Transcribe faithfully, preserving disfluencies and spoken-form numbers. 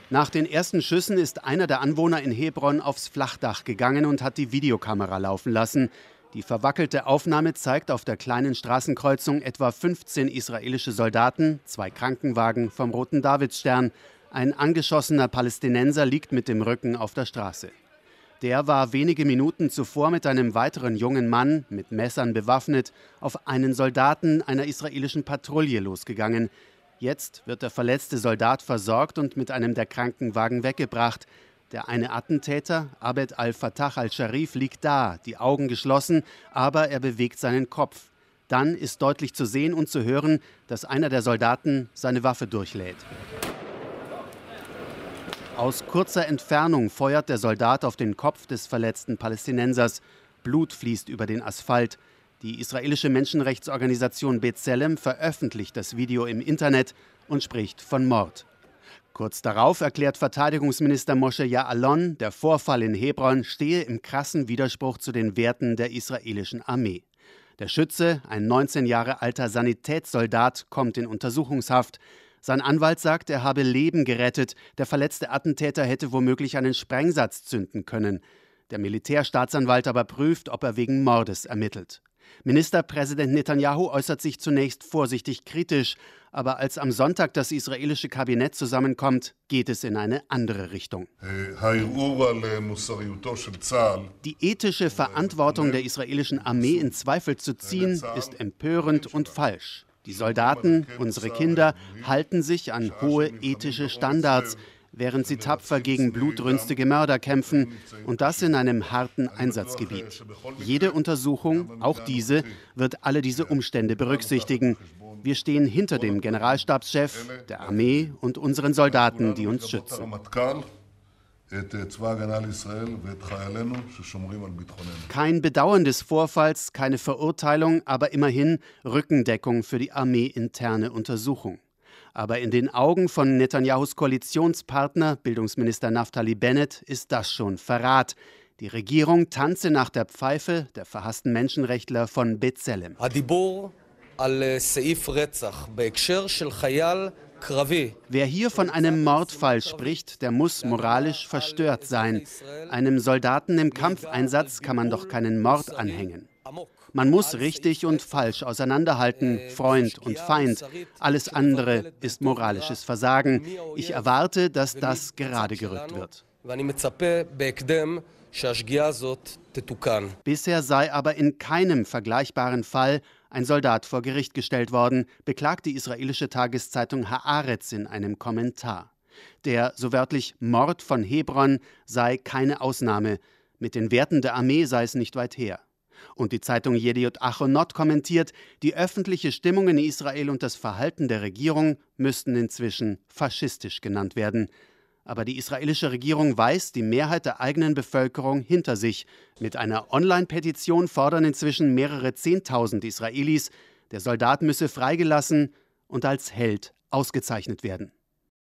Nach den ersten Schüssen ist einer der Anwohner in Hebron aufs Flachdach gegangen und hat die Videokamera laufen lassen. Die verwackelte Aufnahme zeigt auf der kleinen Straßenkreuzung etwa fünfzehn israelische Soldaten, zwei Krankenwagen vom Roten Davidstern. Ein angeschossener Palästinenser liegt mit dem Rücken auf der Straße. Der war wenige Minuten zuvor mit einem weiteren jungen Mann, mit Messern bewaffnet, auf einen Soldaten einer israelischen Patrouille losgegangen. Jetzt wird der verletzte Soldat versorgt und mit einem der Krankenwagen weggebracht. Der eine Attentäter, Abed al-Fattah al-Sharif, liegt da, die Augen geschlossen, aber er bewegt seinen Kopf. Dann ist deutlich zu sehen und zu hören, dass einer der Soldaten seine Waffe durchlädt. Aus kurzer Entfernung feuert der Soldat auf den Kopf des verletzten Palästinensers. Blut fließt über den Asphalt. Die israelische Menschenrechtsorganisation B'Tselem veröffentlicht das Video im Internet und spricht von Mord. Kurz darauf erklärt Verteidigungsminister Moshe Ya'alon, der Vorfall in Hebron stehe im krassen Widerspruch zu den Werten der israelischen Armee. Der Schütze, ein neunzehn Jahre alter Sanitätssoldat, kommt in Untersuchungshaft. Sein Anwalt sagt, er habe Leben gerettet. Der verletzte Attentäter hätte womöglich einen Sprengsatz zünden können. Der Militärstaatsanwalt aber prüft, ob er wegen Mordes ermittelt. Ministerpräsident Netanyahu äußert sich zunächst vorsichtig kritisch, aber als am Sonntag das israelische Kabinett zusammenkommt, geht es in eine andere Richtung. Die ethische Verantwortung der israelischen Armee in Zweifel zu ziehen, ist empörend und falsch. Die Soldaten, unsere Kinder, halten sich an hohe ethische Standards, während sie tapfer gegen blutrünstige Mörder kämpfen, und das in einem harten Einsatzgebiet. Jede Untersuchung, auch diese, wird alle diese Umstände berücksichtigen. Wir stehen hinter dem Generalstabschef, der Armee und unseren Soldaten, die uns schützen. Kein Bedauern des Vorfalls, keine Verurteilung, aber immerhin Rückendeckung für die armeeinterne Untersuchung. Aber in den Augen von Netanyahus Koalitionspartner, Bildungsminister Naftali Bennett, ist das schon Verrat. Die Regierung tanze nach der Pfeife der verhassten Menschenrechtler von B'Tselem. Wer hier von einem Mordfall spricht, der muss moralisch verstört sein. Einem Soldaten im Kampfeinsatz kann man doch keinen Mord anhängen. Man muss richtig und falsch auseinanderhalten, Freund und Feind. Alles andere ist moralisches Versagen. Ich erwarte, dass das gerade gerückt wird. Bisher sei aber in keinem vergleichbaren Fall ein Soldat vor Gericht gestellt worden, beklagt die israelische Tageszeitung Haaretz in einem Kommentar. Der, so wörtlich, Mord von Hebron sei keine Ausnahme. Mit den Werten der Armee sei es nicht weit her. Und die Zeitung Yediot Achronot kommentiert, die öffentliche Stimmung in Israel und das Verhalten der Regierung müssten inzwischen faschistisch genannt werden. Aber die israelische Regierung weiß die Mehrheit der eigenen Bevölkerung hinter sich. Mit einer Online-Petition fordern inzwischen mehrere Zehntausend Israelis, der Soldat müsse freigelassen und als Held ausgezeichnet werden.